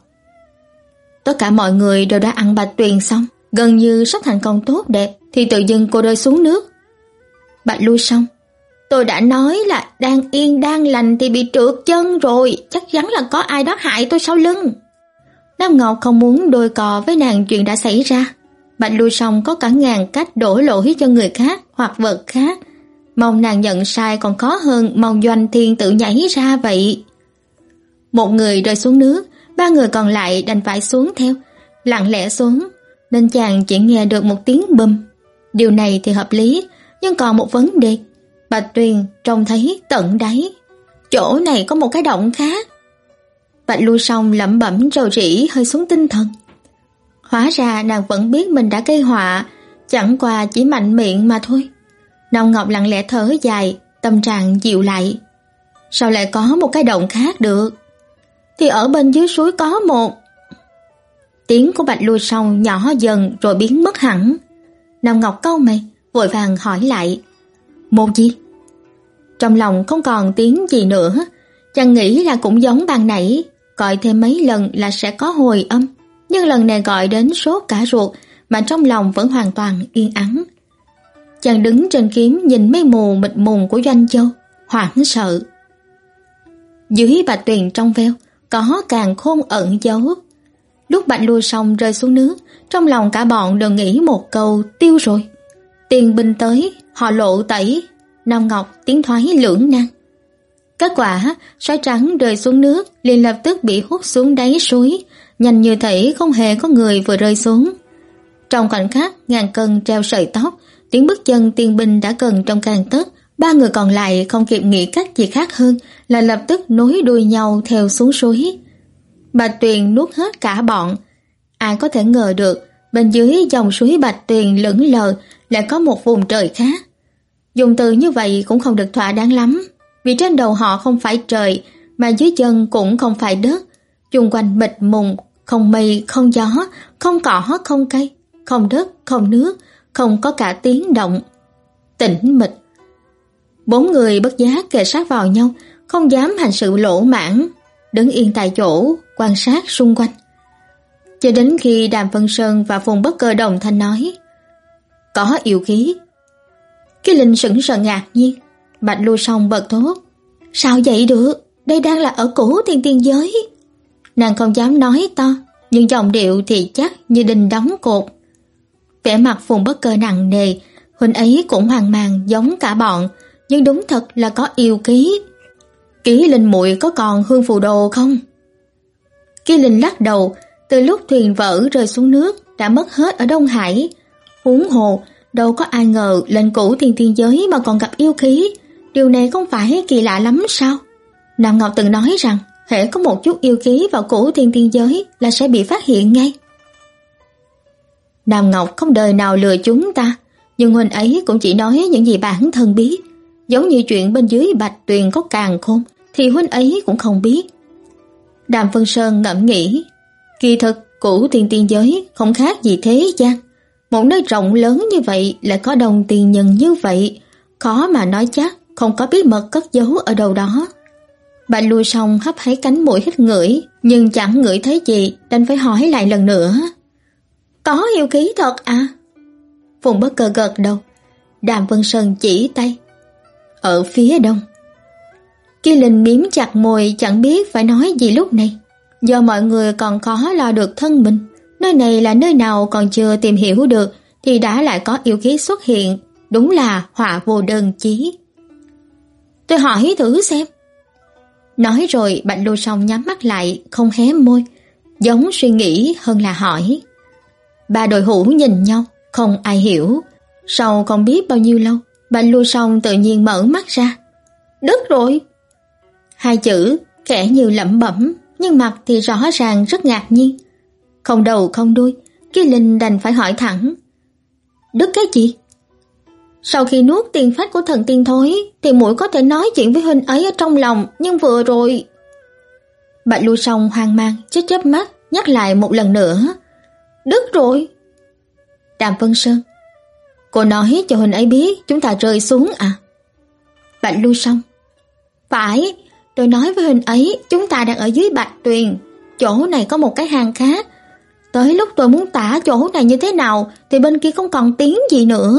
Tất cả mọi người đều đã ăn Bạch Tuyền xong, gần như sắp thành công tốt đẹp, thì tự dưng cô rơi xuống nước. Bạch Lưu Song. Tôi đã nói là đang yên đang lành thì bị trượt chân rồi, chắc chắn là có ai đó hại tôi sau lưng. Nam Ngọc không muốn đôi cò với nàng chuyện đã xảy ra. Bạch Lưu Song có cả ngàn cách đổ lỗi cho người khác hoặc vật khác. Mong nàng nhận sai còn khó hơn mong Doanh Thiên tự nhảy ra vậy. Một người rơi xuống nước, ba người còn lại đành phải xuống theo, lặng lẽ xuống, nên chàng chỉ nghe được một tiếng bùm. Điều này thì hợp lý, nhưng còn một vấn đề. Bạch Tuyền trông thấy tận đáy. Chỗ này có một cái động khác. Bạch Lưu Song lẩm bẩm rầu rĩ hơi xuống tinh thần. Hóa ra nàng vẫn biết mình đã gây họa, chẳng qua chỉ mạnh miệng mà thôi. Nam Ngọc lặng lẽ thở dài, tâm trạng dịu lại. Sao lại có một cái động khác được? Thì ở bên dưới suối có một. Tiếng của Bạch Lưu Song nhỏ dần rồi biến mất hẳn. Nam Ngọc cau mày, vội vàng hỏi lại. Một gì? Trong lòng không còn tiếng gì nữa, chàng nghĩ là cũng giống ban nãy, gọi thêm mấy lần là sẽ có hồi âm, nhưng lần này gọi đến sốt cả ruột, mà trong lòng vẫn hoàn toàn yên ắng. Chàng đứng trên kiếm nhìn mây mù mịt mùng của Doanh Châu, hoảng sợ. Dưới Bạch Tuyền trong veo, có càng khôn ẩn giấu. Lúc Bạch Lưu Song rơi xuống nước, trong lòng cả bọn đều nghĩ một câu tiêu rồi. Tiền binh tới, họ lộ tẩy. Nam Ngọc tiến thoái lưỡng nan. Kết quả, sói trắng rơi xuống nước liền lập tức bị hút xuống đáy suối, nhanh như thể không hề có người vừa rơi xuống. Trong khoảnh khắc ngàn cân treo sợi tóc, tiếng bước chân tiên binh đã cần trong gang tấc. Ba người còn lại không kịp nghĩ cách gì khác hơn là lập tức nối đuôi nhau theo xuống suối. Bạch Tuyền nuốt hết cả bọn. Ai có thể ngờ được bên dưới dòng suối Bạch Tuyền lững lờ lại có một vùng trời khác. Dùng từ như vậy cũng không được thỏa đáng lắm, vì trên đầu họ không phải trời, mà dưới chân cũng không phải đất. Chung quanh mịt mùng, không mây, không gió, không cỏ, không cây, không đất, không nước, không có cả tiếng động. Tĩnh mịch. Bốn người bất giác kề sát vào nhau, không dám hành sự lỗ mãng, đứng yên tại chỗ, quan sát xung quanh. Cho đến khi Đàm Vân Sơn và Phùng Bất Cơ đồng thanh nói: "Có yêu khí." Cái Linh sững sờ ngạc nhiên. Bạch Lưu Song bật thốt: "Sao vậy được? Đây đang là ở Cửu Thiên Tiên Giới." Nàng không dám nói to, nhưng giọng điệu thì chắc như đinh đóng cột. Vẻ mặt Phùng Bất Cơ nặng nề, huynh ấy cũng hoang mang giống cả bọn, nhưng đúng thật là có yêu khí. Ký Linh muội có còn hương phù đồ không? Ký Linh lắc đầu, từ lúc thuyền vỡ rơi xuống nước đã mất hết ở Đông Hải. Huống hồ, đâu có ai ngờ lên Cửu Thiên Tiên Giới mà còn gặp yêu khí, điều này không phải kỳ lạ lắm sao? Nam Ngọc từng nói rằng hễ có một chút yêu khí vào Cửu Thiên Tiên Giới là sẽ bị phát hiện ngay. Nam Ngọc không đời nào lừa chúng ta, nhưng huynh ấy cũng chỉ nói những gì bản thân biết, giống như chuyện bên dưới Bạch Tuyền có càn khôn thì huynh ấy cũng không biết. Đàm Vân Sơn ngẫm nghĩ, kỳ thực Cửu Thiên Tiên Giới không khác gì thế gian, một nơi rộng lớn như vậy lại có đồng tiền nhân như vậy, khó mà nói chắc không có bí mật cất giấu ở đâu đó. Bạch Lưu Song hấp háy cánh mũi hít ngửi, nhưng chẳng ngửi thấy gì, đành phải hỏi lại lần nữa. Có yêu khí thật à? Phùng Bất Cơ gật đầu. Đàm Vân Sơn chỉ tay. Ở phía đông. Ki Linh miếm chặt môi, chẳng biết phải nói gì lúc này. Do mọi người còn khó lo được thân mình, nơi này là nơi nào còn chưa tìm hiểu được thì đã lại có yêu khí xuất hiện, đúng là họa vô đơn chí. Tôi hỏi thử xem. Nói rồi Bạch Lưu Song nhắm mắt lại, không hé môi, giống suy nghĩ hơn là hỏi. Ba đội hữu nhìn nhau, không ai hiểu. Sau không biết bao nhiêu lâu, Bạch Lưu Song tự nhiên mở mắt ra. Đất rồi. Hai chữ kẻ như lẩm bẩm, nhưng mặt thì rõ ràng rất ngạc nhiên. Không đầu không đuôi, Ki Linh đành phải hỏi thẳng. Đất cái gì? Sau khi nuốt tiền phách của thần tiên thối thì muội có thể nói chuyện với huynh ấy ở trong lòng, nhưng vừa rồi... Bạch Lưu Song hoang mang, chớp chớp mắt, nhắc lại một lần nữa. Đứt rồi. Đàm Vân Sơn, cô nói cho huynh ấy biết chúng ta rơi xuống à? Bạch Lưu Song, phải, tôi nói với huynh ấy chúng ta đang ở dưới Bạch Tuyền, chỗ này có một cái hang khác. Tới lúc tôi muốn tả chỗ này như thế nào thì bên kia không còn tiếng gì nữa.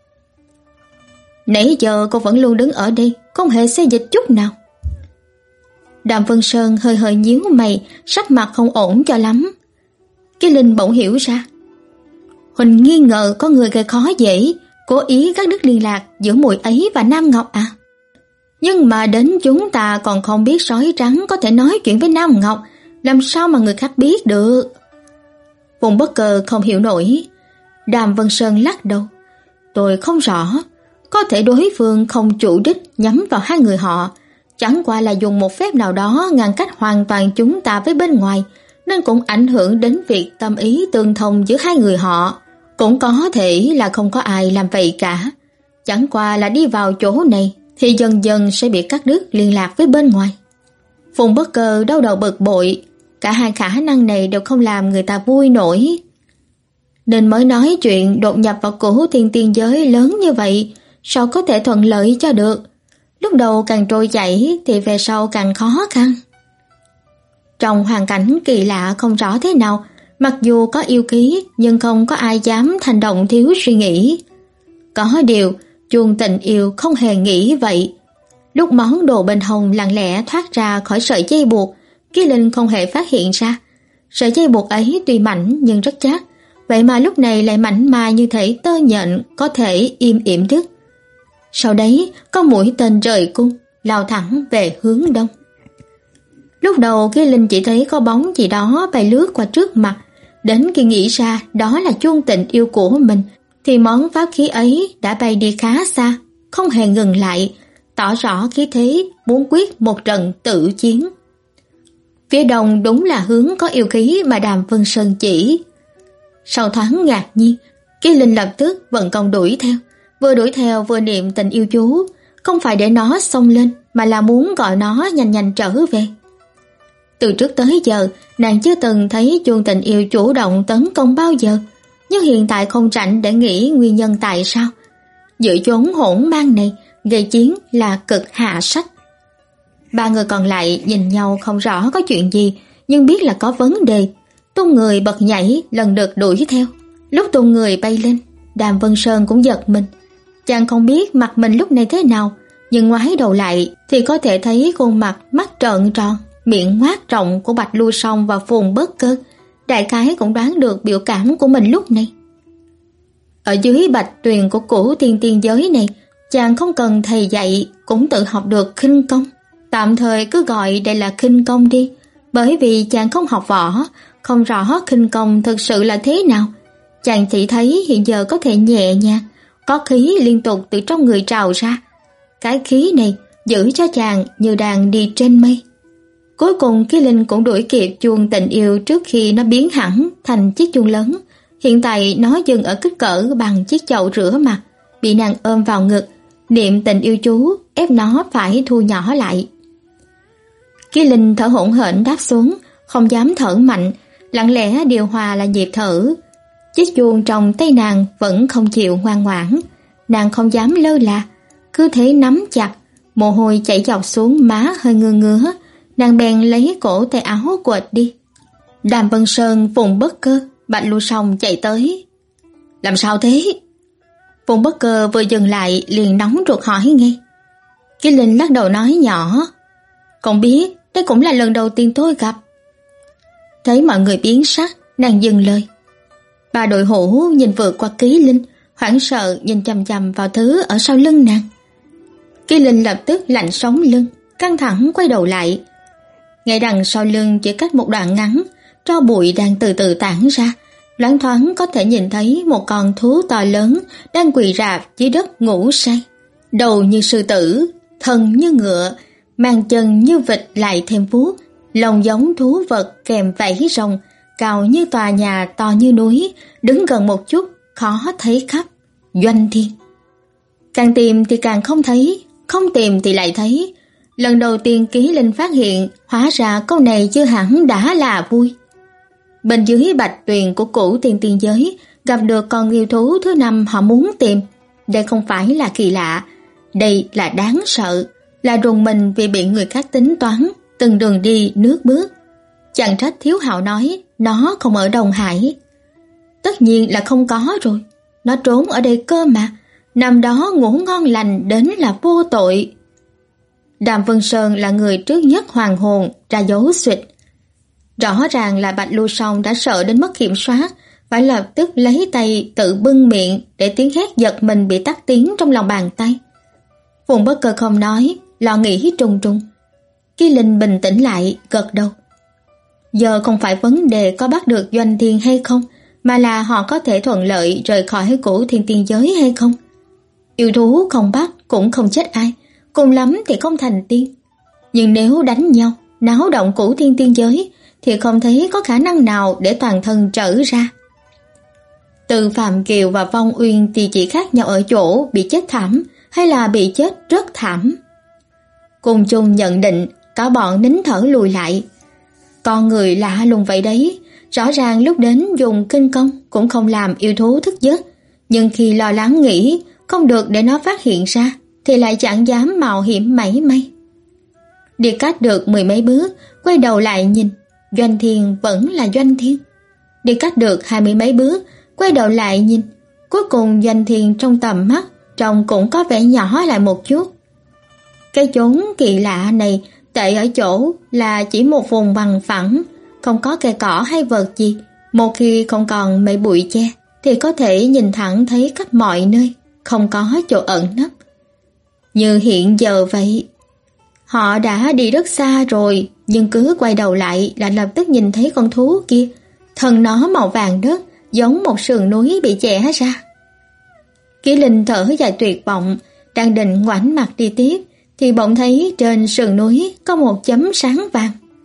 Nãy giờ cô vẫn luôn đứng ở đây, không hề xê dịch chút nào. Đàm Vân Sơn hơi hơi nhíu mày, sắc mặt không ổn cho lắm. Cái Linh bỗng hiểu ra. Huỳnh nghi ngờ có người gây khó dễ, cố ý cắt đứt liên lạc giữa muội ấy và Nam Ngọc à? Nhưng mà đến chúng ta còn không biết sói trắng có thể nói chuyện với Nam Ngọc, làm sao mà người khác biết được? Phùng Bất Cơ không hiểu nổi. Đàm Vân Sơn lắc đầu. Tôi không rõ, có thể đối phương không chủ đích nhắm vào hai người họ, chẳng qua là dùng một phép nào đó ngăn cách hoàn toàn chúng ta với bên ngoài, nên cũng ảnh hưởng đến việc tâm ý tương thông giữa hai người họ. Cũng có thể là không có ai làm vậy cả, chẳng qua là đi vào chỗ này thì dần dần sẽ bị cắt đứt liên lạc với bên ngoài. Phùng Bất Cơ đau đầu bực bội, cả hai khả năng này đều không làm người ta vui nổi. Nên mới nói chuyện đột nhập vào Cửu Thiên Tiên Giới lớn như vậy, sao có thể thuận lợi cho được? Lúc đầu càng trôi chảy thì về sau càng khó khăn. Trong hoàn cảnh kỳ lạ không rõ thế nào, mặc dù có yêu khí nhưng không có ai dám hành động thiếu suy nghĩ. Có điều, chuông tình yêu không hề nghĩ vậy. Lúc món đồ bên hông lặng lẽ thoát ra khỏi sợi dây buộc, Ki Linh không hề phát hiện ra. Sợi dây buộc ấy tuy mảnh nhưng rất chắc, vậy mà lúc này lại mảnh mai như thể tơ nhện có thể im ỉm đứt. Sau đấy có mũi tên rời cung, lao thẳng về hướng đông. Lúc đầu Ki Linh chỉ thấy có bóng gì đó bay lướt qua trước mặt, đến khi nghĩ ra đó là chuông tình yêu của mình, thì món pháp khí ấy đã bay đi khá xa, không hề ngừng lại, tỏ rõ khí thế muốn quyết một trận tự chiến. Phía đông đúng là hướng có yêu khí mà Đàm Vân Sơn chỉ. Sau thoáng ngạc nhiên, Kỳ Linh lập tức vận công đuổi theo, vừa đuổi theo vừa niệm tình yêu chú, không phải để nó xông lên mà là muốn gọi nó nhanh nhanh trở về. Từ trước tới giờ, nàng chưa từng thấy chuông tình yêu chủ động tấn công bao giờ, nhưng hiện tại không rảnh để nghĩ nguyên nhân tại sao. Giữa chốn hỗn mang này, gây chiến là cực hạ sách. Ba người còn lại nhìn nhau không rõ có chuyện gì, nhưng biết là có vấn đề. Tung người bật nhảy, lần lượt đuổi theo. Lúc tung người bay lên, Đàm Vân Sơn cũng giật mình. Chàng không biết mặt mình lúc này thế nào, nhưng ngoái đầu lại thì có thể thấy khuôn mặt mắt trợn tròn, miệng ngoác rộng của Bạch Lưu Song và Phùng Bất Cơ. Đại khái cũng đoán được biểu cảm của mình lúc này. Ở dưới bạch tuyền của cửu tiên tiên giới này, chàng không cần thầy dạy cũng tự học được khinh công. Tạm thời cứ gọi đây là khinh công đi, bởi vì chàng không học võ, không rõ khinh công thực sự là thế nào. Chàng chỉ thấy hiện giờ có thể nhẹ nhàng, có khí liên tục từ trong người trào ra. Cái khí này giữ cho chàng như đang đi trên mây. Cuối cùng Kỳ Linh cũng đuổi kịp chuông tình yêu trước khi nó biến hẳn thành chiếc chuông lớn. Hiện tại nó dừng ở kích cỡ bằng chiếc chậu rửa mặt, bị nàng ôm vào ngực, niệm tình yêu chú ép nó phải thu nhỏ lại. Kỳ Linh thở hổn hển đáp xuống, không dám thở mạnh, lặng lẽ điều hòa là nhịp thở. Chiếc chuông trong tay nàng vẫn không chịu ngoan ngoãn, nàng không dám lơ là, cứ thế nắm chặt, mồ hôi chảy dọc xuống má hơi ngứa ngứa, nàng bèn lấy cổ tay áo quệt đi. Đàm Vân Sơn, Phùng Bất Cơ, Bạch Lưu Song chạy tới. Làm sao thế? Phùng Bất Cơ vừa dừng lại liền nóng ruột hỏi ngay. Kỳ Linh lắc đầu nói nhỏ, không biết, đây cũng là lần đầu tiên tôi gặp. Thấy mọi người biến sắc, nàng dừng lời. Ba đội hữu nhìn vượt qua Kỳ Linh, hoảng sợ nhìn chằm chằm vào thứ ở sau lưng nàng. Kỳ Linh lập tức lạnh sống lưng, căng thẳng quay đầu lại. Ngay đằng sau lưng chỉ cách một đoạn ngắn, tro bụi đang từ từ tản ra, loáng thoáng có thể nhìn thấy một con thú to lớn đang quỳ rạp dưới đất ngủ say. Đầu như sư tử, thân như ngựa, mang chân như vịt lại thêm vuốt, lông giống thú vật kèm vảy rồng, cao như tòa nhà to như núi, đứng gần một chút khó thấy khắp. Doanh Thiên. Càng tìm thì càng không thấy, không tìm thì lại thấy. Lần đầu tiên Kỳ Linh phát hiện, hóa ra câu này chưa hẳn đã là vui. Bên dưới bạch tuyền của cửu tiên tiên giới, gặp được con yêu thú thứ năm họ muốn tìm. Đây không phải là kỳ lạ, đây là đáng sợ, là rùng mình vì bị người khác tính toán, từng đường đi nước bước. Chẳng trách Thiếu Hạo nói nó không ở Đông Hải. Tất nhiên là không có rồi, nó trốn ở đây cơ mà, nằm đó ngủ ngon lành đến là vô tội. Đàm Vân Sơn là người trước nhất hoàn hồn ra dấu xuyệt. Rõ ràng là Bạch Lưu Song đã sợ đến mất kiểm soát, phải lập tức lấy tay tự bưng miệng để tiếng hét giật mình bị tắt tiếng trong lòng bàn tay. Phùng Bất Cơ không nói, lo nghĩ trùng trùng. Kỳ Linh bình tĩnh lại, gật đầu. Giờ không phải vấn đề có bắt được Doanh Thiên hay không, mà là họ có thể thuận lợi rời khỏi cửu thiên tiên giới hay không. Yêu thú không bắt cũng không chết ai, cùng lắm thì không thành tiên. Nhưng nếu đánh nhau, náo động cửu thiên tiên giới, thì không thấy có khả năng nào để toàn thân trở ra. Từ Phạm Kiều và Vong Uyên thì chỉ khác nhau ở chỗ bị chết thảm hay là bị chết rất thảm. Cùng chung nhận định, cả bọn nín thở lùi lại. Con người lạ lùng vậy đấy, rõ ràng lúc đến dùng kinh công cũng không làm yêu thú thức giấc, nhưng khi lo lắng nghĩ không được để nó phát hiện ra thì lại chẳng dám mạo hiểm mảy may. Đi cách được mười mấy bước, quay đầu lại nhìn, Doanh Thiên vẫn là Doanh Thiên. Đi cách được hai mươi mấy bước, quay đầu lại nhìn, cuối cùng Doanh Thiên trong tầm mắt trông cũng có vẻ nhỏ lại một chút. Cái chốn kỳ lạ này tệ ở chỗ là chỉ một vùng bằng phẳng, không có cây cỏ hay vật gì. Một khi không còn mây bụi che thì có thể nhìn thẳng thấy khắp mọi nơi, không có chỗ ẩn nấp. Như hiện giờ vậy. Họ đã đi rất xa rồi, nhưng cứ quay đầu lại là lập tức nhìn thấy con thú kia. Thân nó màu vàng đất, giống một sườn núi bị chẻ ra. Kỳ Linh thở dài tuyệt vọng, đang định ngoảnh mặt đi tiếp, thì bỗng thấy trên sườn núi có một chấm sáng vàng.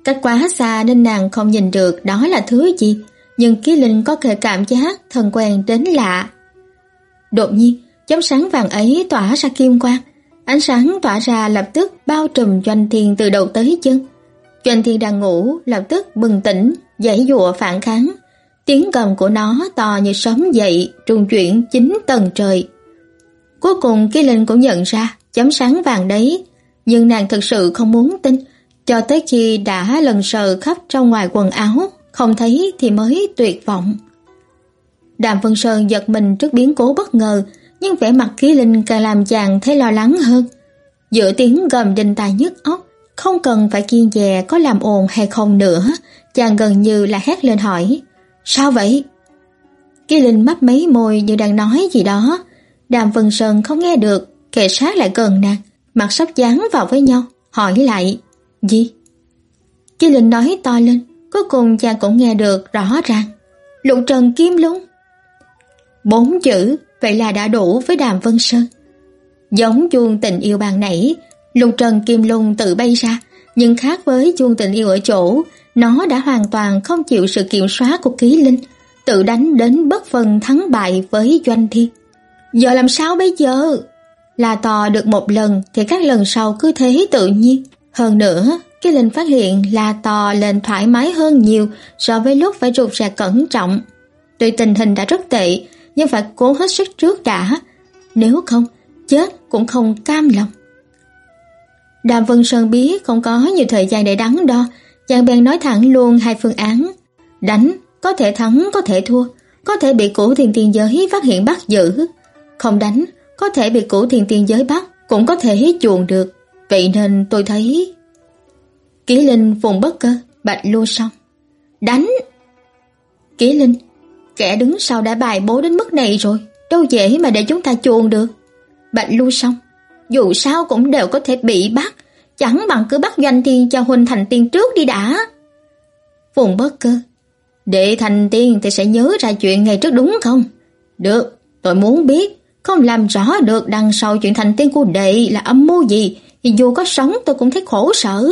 Cách quá xa nên nàng không nhìn được đó là thứ gì, nhưng Ký Linh có thể cảm giác thân quen đến lạ. Đột nhiên, chấm sáng vàng ấy tỏa ra kim quang, ánh sáng tỏa ra lập tức bao trùm Doanh Thiên từ đầu tới chân. Doanh Thiên đang ngủ lập tức bừng tỉnh, giãy giụa phản kháng. Tiếng gầm của nó to như sấm dậy, trung chuyển chín tầng trời. Cuối cùng Ký Linh cũng nhận ra chấm sáng vàng đấy, nhưng nàng thực sự không muốn tin, cho tới khi đã lần sờ khắp trong ngoài quần áo, không thấy thì mới tuyệt vọng. Đàm Vân Sơn giật mình trước biến cố bất ngờ, nhưng vẻ mặt Ký Linh càng làm chàng thấy lo lắng hơn. Giữa tiếng gầm đinh tai nhức óc, không cần phải kiêng dè có làm ồn hay không nữa, chàng gần như là hét lên hỏi: "Sao vậy?" Ký Linh mấp mấy môi như đang nói gì đó. Đàm Vân Sơn không nghe được, kề sát lại gần nàng, mặt sắp dán vào với nhau, hỏi lại: "Gì?" Ký Linh nói to lên, cuối cùng chàng cũng nghe được rõ ràng: "Lục Trần Kim Lung." Bốn chữ vậy là đã đủ với Đàm Vân Sơn. Giống chuông tình yêu ban nãy, Lục Trần Kim Lung tự bay ra, nhưng khác với chuông tình yêu ở chỗ, nó đã hoàn toàn không chịu sự kiểm soát của Ký Linh, tự đánh đến bất phân thắng bại với Doanh Thiên. Giờ làm sao bây giờ? Là to được một lần thì các lần sau cứ thế tự nhiên. Hơn nữa, Ký Linh phát hiện là to lên thoải mái hơn nhiều so với lúc phải rụt rè cẩn trọng. Tuy tình hình đã rất tệ, nhưng phải cố hết sức trước đã, nếu không, chết cũng không cam lòng. Đàm Vân Sơn biết không có nhiều thời gian để đắn đo, chàng bèn nói thẳng luôn hai phương án. Đánh, có thể thắng có thể thua, có thể bị Cửu Thiên Tiên Giới phát hiện bắt giữ. Không đánh, có thể bị Cửu Thiên Tiên Giới bắt, cũng có thể chuồn được. Vậy nên tôi thấy... Ký Linh vùng bất cơ, Bạch Lưu Song. Đánh! Ký Linh, kẻ đứng sau đã bài bố đến mức này rồi, đâu dễ mà để chúng ta chuồn được. Bạch Lưu Song, dù sao cũng đều có thể bị bắt, chẳng bằng cứ bắt Doanh Thiên cho huynh thành tiên trước đi đã. Phùng Bất Cơ, để thành tiên thì sẽ nhớ ra chuyện ngày trước đúng không? Được, tôi muốn biết, không làm rõ được đằng sau chuyện thành tiên của đệ là âm mưu gì, thì dù có sống tôi cũng thấy khổ sở.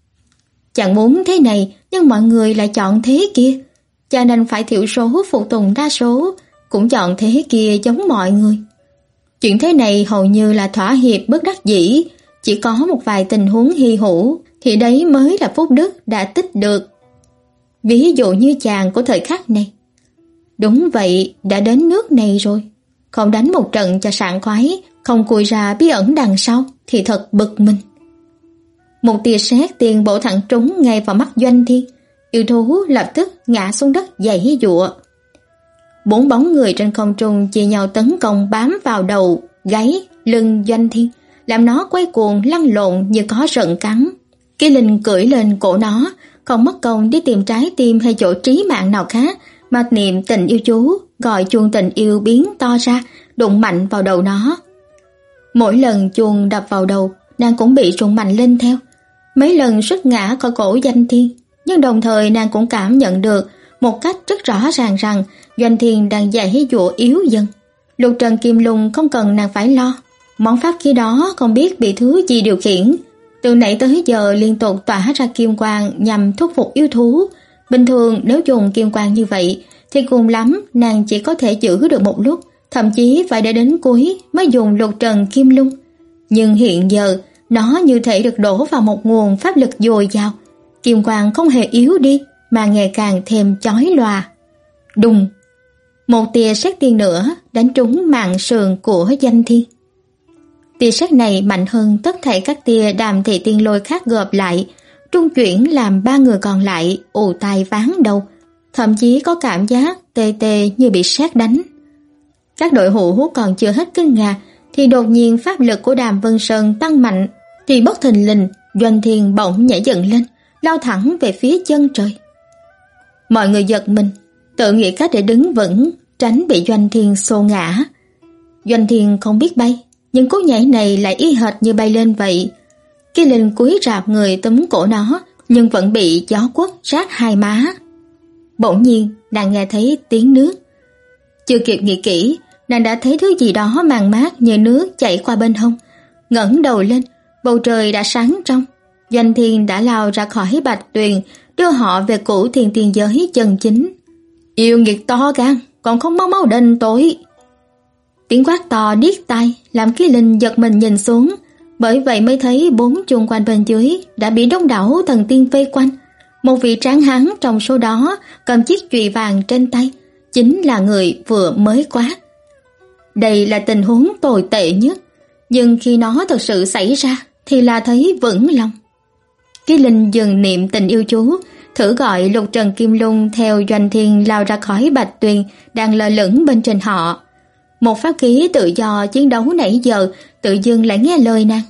Chàng muốn thế này, nhưng mọi người lại chọn thế kia, cho nên phải thiểu số phục tùng đa số, cũng chọn thế kia giống mọi người. Chuyện thế này hầu như là thỏa hiệp bất đắc dĩ, chỉ có một vài tình huống hy hữu thì đấy mới là phúc đức đã tích được. Ví dụ như chàng của thời khắc này. Đúng vậy, đã đến nước này rồi, không đánh một trận cho sảng khoái, không cùi ra bí ẩn đằng sau thì thật bực mình. Một tia sét tiền bổ thẳng trúng ngay vào mắt Doanh Thiên, yêu thú lập tức ngã xuống đất giãy giụa. Bốn bóng người trên không trung chia nhau tấn công bám vào đầu, gáy, lưng Doanh Thiên, làm nó quay cuồng lăn lộn như có rận cắn. Ký Linh cưỡi lên cổ nó, không mất công đi tìm trái tim hay chỗ trí mạng nào khác, mà niệm tình yêu chú, gọi chuông tình yêu biến to ra, đụng mạnh vào đầu nó. Mỗi lần chuông đập vào đầu, nàng cũng bị rung mạnh lên theo. Mấy lần suýt ngã khỏi cổ Doanh Thiên, nhưng đồng thời nàng cũng cảm nhận được một cách rất rõ ràng rằng Doanh Thiên đang giãy giụa yếu dần. Lục Trần Kim Lung không cần nàng phải lo, món pháp khí đó không biết bị thứ gì điều khiển, từ nãy tới giờ liên tục tỏa ra kim quang nhằm thúc phục yêu thú. Bình thường nếu dùng kim quang như vậy thì cùng lắm nàng chỉ có thể giữ được một lúc, thậm chí phải để đến cuối mới dùng Lục Trần Kim Lung. Nhưng hiện giờ nó như thể được đổ vào một nguồn pháp lực dồi dào, kim quang không hề yếu đi mà ngày càng thêm chói lòa. Đùng! Một tia sét tiên nữa đánh trúng mạn sườn của Doanh Thiên. Tia sét này mạnh hơn tất thảy các tia Đàm Thị Tiên Lôi khác gộp lại, trung chuyển làm ba người còn lại ù tai váng đầu, thậm chí có cảm giác tê tê như bị sét đánh. Các đội hữu còn chưa hết kinh ngạc thì đột nhiên pháp lực của Đàm Vân Sơn tăng mạnh, thì bất thình lình Doanh Thiên bỗng nhảy dựng lên, lao thẳng về phía chân trời. Mọi người giật mình, tự nghĩ cách để đứng vững, tránh bị Doanh Thiên xô ngã. Doanh Thiên không biết bay, nhưng cú nhảy này lại y hệt như bay lên vậy. Ký Linh cúi rạp người túm cổ nó, nhưng vẫn bị gió quất rát hai má. Bỗng nhiên, nàng nghe thấy tiếng nước. Chưa kịp nghĩ kỹ, nàng đã thấy thứ gì đó màng mát như nước chảy qua bên hông. Ngẩng đầu lên, bầu trời đã sáng trong. Doanh Thiên đã lao ra khỏi Bạch Tuyền, đưa họ về cửu thiên tiên giới chân chính. Yêu nghiệt to gan, còn không mau mau đền tội. Tiếng quát to điếc tai làm Kỳ Linh giật mình nhìn xuống, bởi vậy mới thấy bốn chung quanh bên dưới đã bị đông đảo thần tiên vây quanh. Một vị tráng hán trong số đó cầm chiếc chùy vàng trên tay, chính là người vừa mới quát. Đây là tình huống tồi tệ nhất, nhưng khi nó thật sự xảy ra thì là thấy vững lòng. Kỳ Linh dừng niệm tình yêu chú, thử gọi Lục Trần Kim Lung theo Doanh Thiên lao ra khỏi Bạch Tuyền đang lơ lửng bên trên họ. Một pháp khí tự do chiến đấu nãy giờ tự dưng lại nghe lời nàng.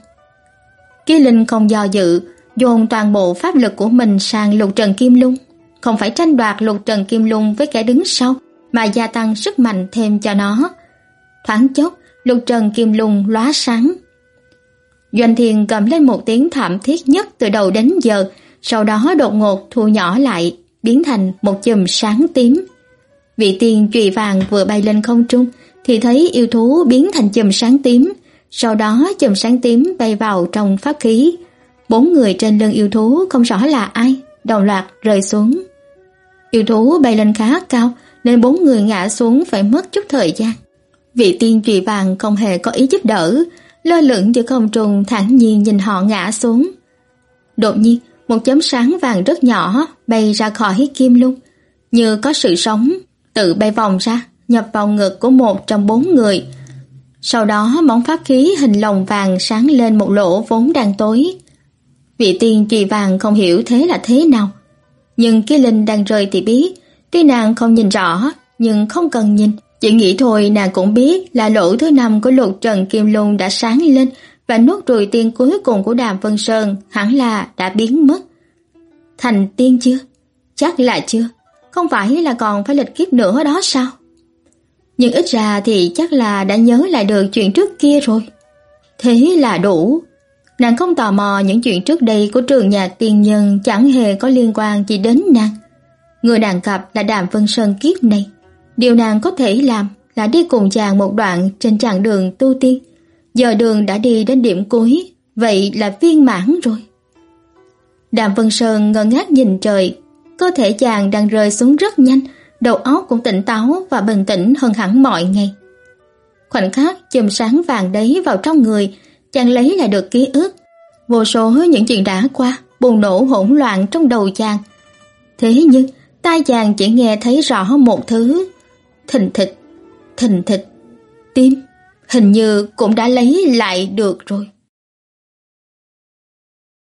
Kỳ Linh không do dự, dồn toàn bộ pháp lực của mình sang Lục Trần Kim Lung, không phải tranh đoạt Lục Trần Kim Lung với kẻ đứng sau, mà gia tăng sức mạnh thêm cho nó. Thoáng chốc, Lục Trần Kim Lung lóa sáng. Doanh Thiên cầm lên một tiếng thảm thiết nhất từ đầu đến giờ, sau đó đột ngột thu nhỏ lại, biến thành một chùm sáng tím. Vị tiên chùy vàng vừa bay lên không trung thì thấy yêu thú biến thành chùm sáng tím, sau đó chùm sáng tím bay vào trong pháp khí. Bốn người trên lưng yêu thú không rõ là ai, đồng loạt rơi xuống. Yêu thú bay lên khá cao nên bốn người ngã xuống phải mất chút thời gian. Vị tiên chùy vàng không hề có ý giúp đỡ, lơ lửng giữa không trung thản nhiên nhìn họ ngã xuống. Đột nhiên, một chấm sáng vàng rất nhỏ bay ra khỏi kim lung, như có sự sống, tự bay vòng ra, nhập vào ngực của một trong bốn người. Sau đó món pháp khí hình lồng vàng sáng lên một lỗ vốn đang tối. Vị tiên chùy vàng không hiểu thế là thế nào, nhưng Kỳ Linh đang rơi thì biết, tuy nàng không nhìn rõ, nhưng không cần nhìn, chỉ nghĩ thôi nàng cũng biết là lỗ thứ năm của Lục Trần Kim Lung đã sáng lên, và nốt ruồi tiên cuối cùng của Đàm Vân Sơn hẳn là đã biến mất. Thành tiên chưa? Chắc là chưa, không phải là còn phải lịch kiếp nữa đó sao? Nhưng ít ra thì chắc là đã nhớ lại được chuyện trước kia rồi. Thế là đủ. Nàng không tò mò những chuyện trước đây của Trường Nhạc Tiên Nhân chẳng hề có liên quan gì đến nàng. Người nàng gặp là Đàm Vân Sơn kiếp này. Điều nàng có thể làm là đi cùng chàng một đoạn trên chặng đường tu tiên. Giờ đường đã đi đến điểm cuối, vậy là viên mãn rồi. Đàm Vân Sơn ngơ ngác nhìn trời, cơ thể chàng đang rơi xuống rất nhanh, đầu óc cũng tỉnh táo và bình tĩnh hơn hẳn mọi ngày. Khoảnh khắc chùm sáng vàng đấy vào trong người, chàng lấy lại được ký ức. Vô số những chuyện đã qua bùng nổ hỗn loạn trong đầu chàng. Thế nhưng tai chàng chỉ nghe thấy rõ một thứ: thình thịch, thình thịch, tim hình như cũng đã lấy lại được rồi.